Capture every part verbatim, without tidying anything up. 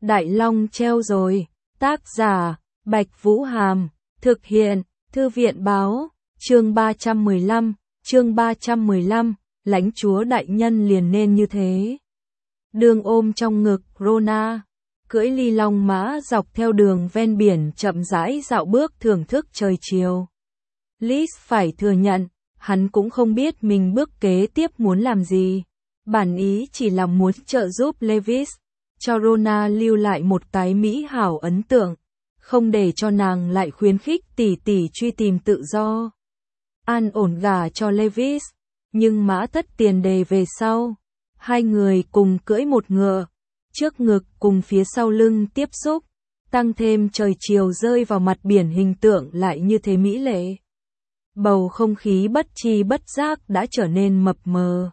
Đại Long treo rồi. Tác giả, Bạch Vũ Hàm. Thực hiện, Thư viện Báo. Chương ba trăm mười lăm, chương ba trăm mười lăm, lãnh chúa đại nhân liền nên như thế. Đường ôm trong ngực, Rona, cưỡi ly long mã dọc theo đường ven biển chậm rãi dạo bước thưởng thức trời chiều. Liz phải thừa nhận, hắn cũng không biết mình bước kế tiếp muốn làm gì. Bản ý chỉ là muốn trợ giúp Lewis, cho Rona lưu lại một cái mỹ hảo ấn tượng, không để cho nàng lại khuyến khích tỷ tỷ truy tìm tự do. An ổn gả cho Lewis, nhưng mã thất tiền đề về sau. Hai người cùng cưỡi một ngựa, trước ngực cùng phía sau lưng tiếp xúc, tăng thêm trời chiều rơi vào mặt biển hình tượng lại như thế mỹ lệ. Bầu không khí bất tri bất giác đã trở nên mập mờ.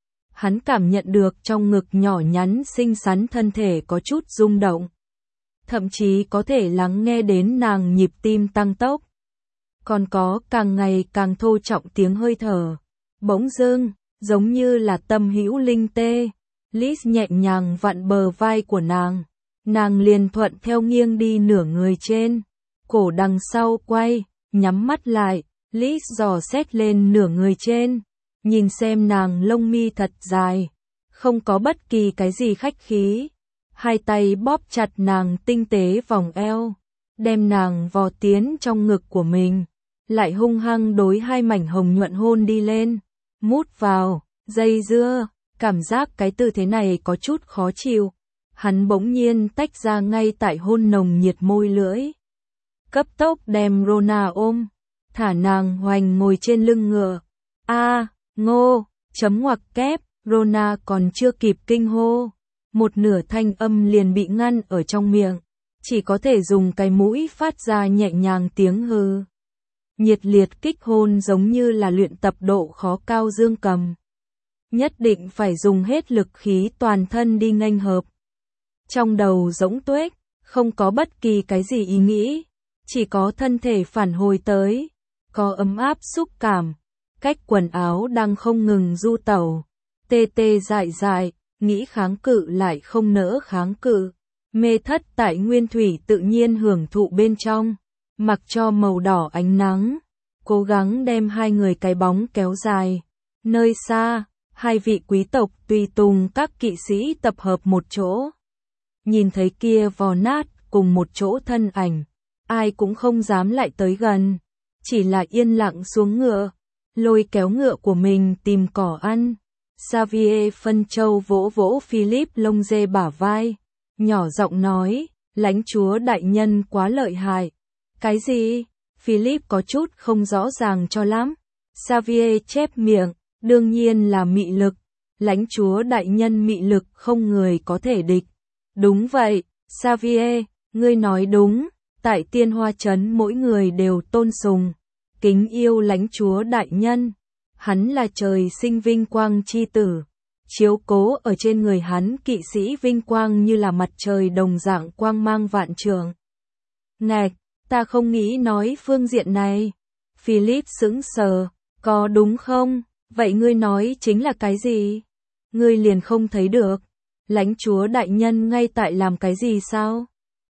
Hắn cảm nhận được trong ngực nhỏ nhắn xinh xắn thân thể có chút rung động. Thậm chí có thể lắng nghe đến nàng nhịp tim tăng tốc. Còn có càng ngày càng thô trọng tiếng hơi thở. Bỗng dưng, giống như là tâm hữu linh tê. Liz nhẹ nhàng vặn bờ vai của nàng. Nàng liền thuận theo nghiêng đi nửa người trên. Cổ đằng sau quay, nhắm mắt lại. Liz dò xét lên nửa người trên. Nhìn xem nàng lông mi thật dài. Không có bất kỳ cái gì khách khí. Hai tay bóp chặt nàng tinh tế vòng eo. Đem nàng vò tiến trong ngực của mình. Lại hung hăng đối hai mảnh hồng nhuận hôn đi lên. Mút vào, dây dưa. Cảm giác cái tư thế này có chút khó chịu. Hắn bỗng nhiên tách ra ngay tại hôn nồng nhiệt môi lưỡi. Cấp tốc đem Rona ôm. Thả nàng hoành ngồi trên lưng ngựa. A, ngô, chấm ngoặc kép. Rona còn chưa kịp kinh hô. Một nửa thanh âm liền bị ngăn ở trong miệng. Chỉ có thể dùng cái mũi phát ra nhẹ nhàng tiếng hừ. Nhiệt liệt kích hôn giống như là luyện tập độ khó cao dương cầm. Nhất định phải dùng hết lực khí toàn thân đi nghênh hợp. Trong đầu rỗng tuếch, không có bất kỳ cái gì ý nghĩ. Chỉ có thân thể phản hồi tới. Có ấm áp xúc cảm. Cách quần áo đang không ngừng du tẩu. Tê tê dại dại, nghĩ kháng cự lại không nỡ kháng cự. Mê thất tại nguyên thủy tự nhiên hưởng thụ bên trong. Mặc cho màu đỏ ánh nắng. Cố gắng đem hai người cái bóng kéo dài. Nơi xa, hai vị quý tộc tùy tùng các kỵ sĩ tập hợp một chỗ. Nhìn thấy kia vò nát cùng một chỗ thân ảnh. Ai cũng không dám lại tới gần. Chỉ là yên lặng xuống ngựa. Lôi kéo ngựa của mình tìm cỏ ăn. Xavier phân châu vỗ vỗ Philip lông dê bả vai. Nhỏ giọng nói, lãnh chúa đại nhân quá lợi hại. Cái gì? Philip có chút không rõ ràng cho lắm. Xavier chép miệng, đương nhiên là mị lực. Lãnh chúa đại nhân mị lực không người có thể địch. Đúng vậy, Xavier, ngươi nói đúng. Tại Tiên Hoa Trấn mỗi người đều tôn sùng, kính yêu lãnh chúa đại nhân. Hắn là trời sinh vinh quang chi tử. Chiếu cố ở trên người hắn kỵ sĩ vinh quang như là mặt trời đồng dạng quang mang vạn trượng. Ngạch, ta không nghĩ nói phương diện này. Philip sững sờ, có đúng không? Vậy ngươi nói chính là cái gì? Ngươi liền không thấy được. Lãnh chúa đại nhân ngay tại làm cái gì sao?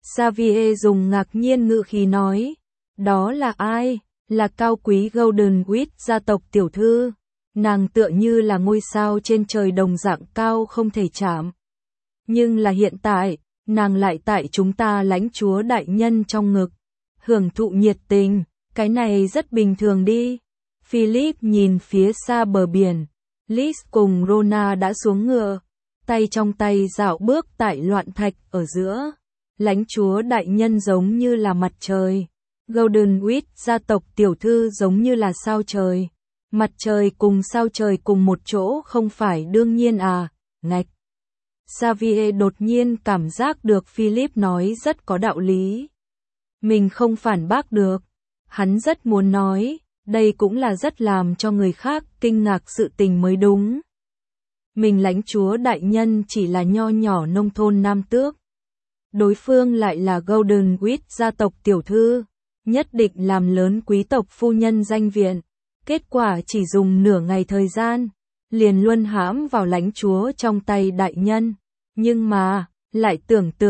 Xavier dùng ngạc nhiên ngữ khí nói. Đó là ai? Là cao quý Golden Wheat gia tộc tiểu thư. Nàng tựa như là ngôi sao trên trời đồng dạng cao không thể chạm. Nhưng là hiện tại, nàng lại tại chúng ta lãnh chúa đại nhân trong ngực. Hưởng thụ nhiệt tình, cái này rất bình thường đi. Philip nhìn phía xa bờ biển. Liz cùng Rona đã xuống ngựa. Tay trong tay dạo bước tại loạn thạch ở giữa. Lãnh chúa đại nhân giống như là mặt trời. Golden Wheat gia tộc tiểu thư giống như là sao trời. Mặt trời cùng sao trời cùng một chỗ không phải đương nhiên à, ngạch. Xavier đột nhiên cảm giác được Philip nói rất có đạo lý. Mình không phản bác được. Hắn rất muốn nói, đây cũng là rất làm cho người khác kinh ngạc sự tình mới đúng. Mình lãnh chúa đại nhân chỉ là nho nhỏ nông thôn nam tước. Đối phương lại là Golden Wheat gia tộc tiểu thư. Nhất định làm lớn quý tộc phu nhân danh viện. Kết quả chỉ dùng nửa ngày thời gian, liền luân hãm vào lãnh chúa trong tay đại nhân. Nhưng mà, lại tưởng tượng,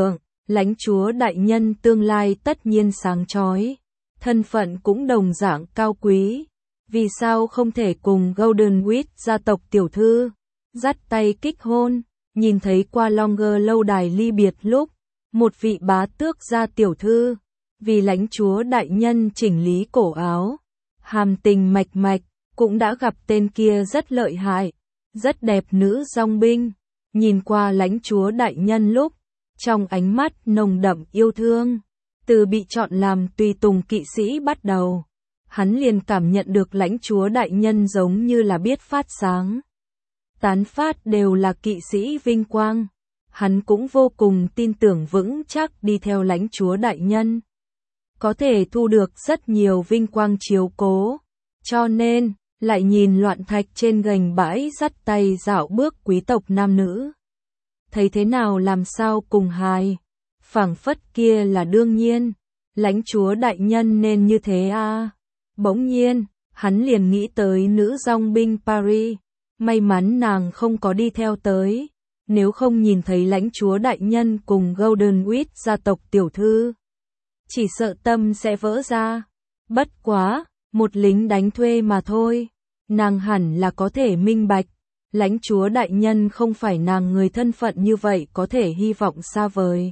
Lãnh chúa đại nhân tương lai tất nhiên sáng chói, thân phận cũng đồng dạng cao quý. Vì sao không thể cùng Golden Witch gia tộc tiểu thư dắt tay kích hôn? Nhìn thấy qua Longer lâu đài ly biệt lúc, một vị bá tước gia tiểu thư, vì lãnh chúa đại nhân chỉnh lý cổ áo, hàm tình mạch mạch, cũng đã gặp tên kia rất lợi hại, rất đẹp nữ dòng binh. Nhìn qua lãnh chúa đại nhân lúc, trong ánh mắt nồng đậm yêu thương, từ bị chọn làm tùy tùng kỵ sĩ bắt đầu, hắn liền cảm nhận được lãnh chúa đại nhân giống như là biết phát sáng. Tán phát đều là kỵ sĩ vinh quang. Hắn cũng vô cùng tin tưởng vững chắc đi theo lãnh chúa đại nhân, có thể thu được rất nhiều vinh quang chiếu cố. Cho nên, lại nhìn loạn thạch trên gành bãi dắt tay dạo bước quý tộc nam nữ. Thấy thế nào làm sao cùng hài, phảng phất kia là đương nhiên, lãnh chúa đại nhân nên như thế à. Bỗng nhiên, hắn liền nghĩ tới nữ dòng binh Paris, may mắn nàng không có đi theo tới, nếu không nhìn thấy lãnh chúa đại nhân cùng Golden Witch gia tộc tiểu thư, chỉ sợ tâm sẽ vỡ ra. Bất quá, một lính đánh thuê mà thôi, nàng hẳn là có thể minh bạch, lãnh chúa đại nhân không phải nàng người thân phận như vậy có thể hy vọng xa vời.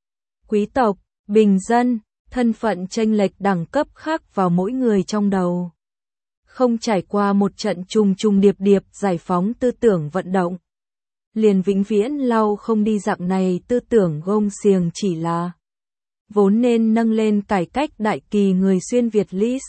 Quý tộc, bình dân, thân phận chênh lệch đẳng cấp khác vào mỗi người trong đầu. Không trải qua một trận trùng trùng điệp điệp giải phóng tư tưởng vận động, liền vĩnh viễn lau không đi dạng này tư tưởng gông xiềng chỉ là vốn nên nâng lên cải cách đại kỳ người xuyên Việt Lis.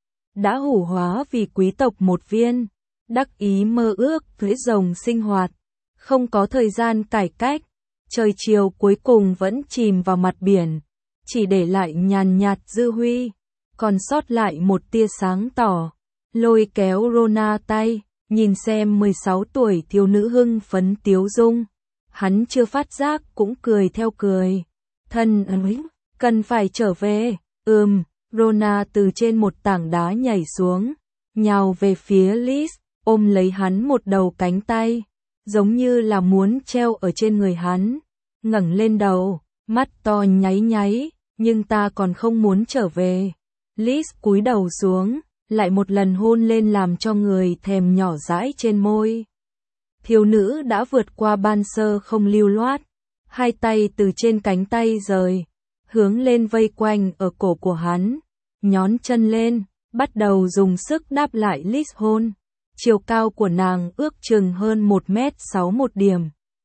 Đã hủ hóa vì quý tộc một viên, đắc ý mơ ước cưỡi rồng sinh hoạt, không có thời gian cải cách, trời chiều cuối cùng vẫn chìm vào mặt biển, chỉ để lại nhàn nhạt dư huy, còn sót lại một tia sáng tỏ, lôi kéo Rona tay, nhìn xem mười sáu tuổi thiếu nữ hưng phấn tiếu dung, hắn chưa phát giác cũng cười theo cười. Thân ấy, cần phải trở về, ừm, Rona từ trên một tảng đá nhảy xuống, nhào về phía Lis, ôm lấy hắn một đầu cánh tay, giống như là muốn treo ở trên người hắn, ngẩng lên đầu, mắt to nháy nháy, nhưng ta còn không muốn trở về. Lis cúi đầu xuống, lại một lần hôn lên làm cho người thèm nhỏ dãi trên môi. Thiếu nữ đã vượt qua ban sơ không lưu loát, hai tay từ trên cánh tay rời, hướng lên vây quanh ở cổ của hắn, nhón chân lên, bắt đầu dùng sức đáp lại Lis hôn. Chiều cao của nàng ước chừng hơn một mét sáu một điểm.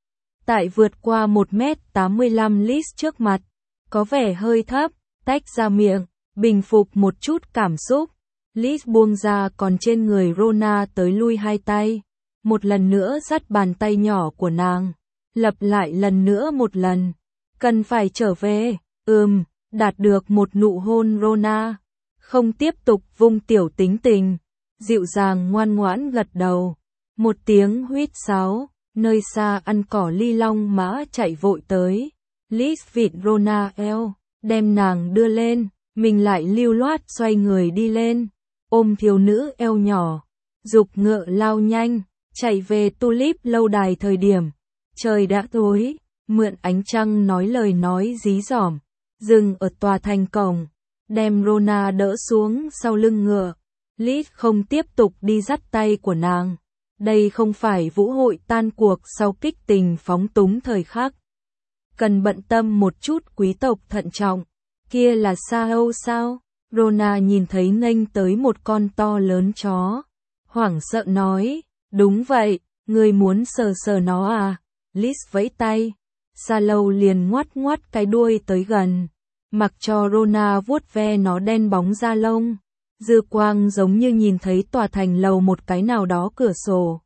Tại vượt qua một mét tám mươi lăm Lis trước mặt, có vẻ hơi thấp, tách ra miệng, bình phục một chút cảm xúc. Lis buông ra còn trên người Rona tới lui hai tay, một lần nữa dắt bàn tay nhỏ của nàng, lặp lại lần nữa một lần. Cần phải trở về, ừm, đạt được một nụ hôn Rona, không tiếp tục vung tiểu tính tình, dịu dàng ngoan ngoãn gật đầu. Một tiếng huýt sáo, nơi xa ăn cỏ ly long mã chạy vội tới. Lis vịt Rona eo, đem nàng đưa lên, mình lại lưu loát xoay người đi lên, ôm thiếu nữ eo nhỏ, dục ngựa lao nhanh, chạy về Tulip lâu đài. Thời điểm trời đã tối, mượn ánh trăng nói lời nói dí dỏm, dừng ở tòa thành cổng, đem Rona đỡ xuống sau lưng ngựa. Lis không tiếp tục đi dắt tay của nàng. Đây không phải vũ hội tan cuộc sau kích tình phóng túng thời khắc. Cần bận tâm một chút quý tộc thận trọng. Kia là Sa Âu sao? Rona nhìn thấy nghênh tới một con to lớn chó, hoảng sợ nói, đúng vậy, ngươi muốn sờ sờ nó à? Lis vẫy tay, Sa Lâu liền ngoắt ngoắt cái đuôi tới gần, mặc cho Rona vuốt ve nó đen bóng da lông. Dư quang giống như nhìn thấy tòa thành lầu một cái nào đó cửa sổ.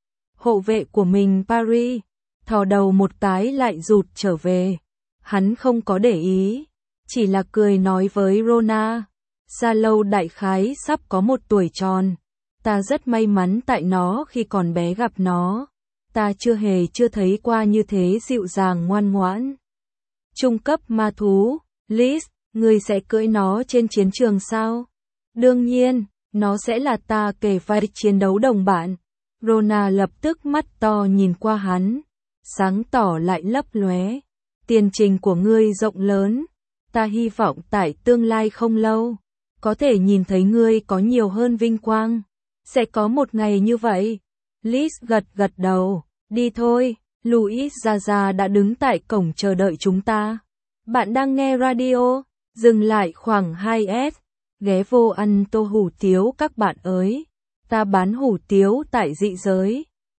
Hộ vệ của mình Paris, thò đầu một cái lại rụt trở về. Hắn không có để ý, chỉ là cười nói với Rona, Sa Lâu đại khái sắp có một tuổi tròn. Ta rất may mắn tại nó khi còn bé gặp nó. Ta chưa hề chưa thấy qua như thế dịu dàng ngoan ngoãn. Trung cấp ma thú, Lis, ngươi sẽ cưỡi nó trên chiến trường sao? Đương nhiên, nó sẽ là ta kề vai chiến đấu đồng bạn. Rona lập tức mắt to nhìn qua hắn, sáng tỏ lại lấp lóe. Tiền trình của ngươi rộng lớn, ta hy vọng tại tương lai không lâu, có thể nhìn thấy ngươi có nhiều hơn vinh quang. Sẽ có một ngày như vậy. Liz gật gật đầu, đi thôi, Louis Gia Gia đã đứng tại cổng chờ đợi chúng ta. Bạn đang nghe radio, dừng lại khoảng hai S, ghé vô ăn tô hủ tiếu các bạn ơi. Ta bán hủ tiếu tại dị giới.